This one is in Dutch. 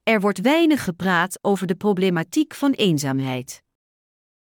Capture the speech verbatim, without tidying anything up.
Er wordt weinig gepraat over de problematiek van eenzaamheid.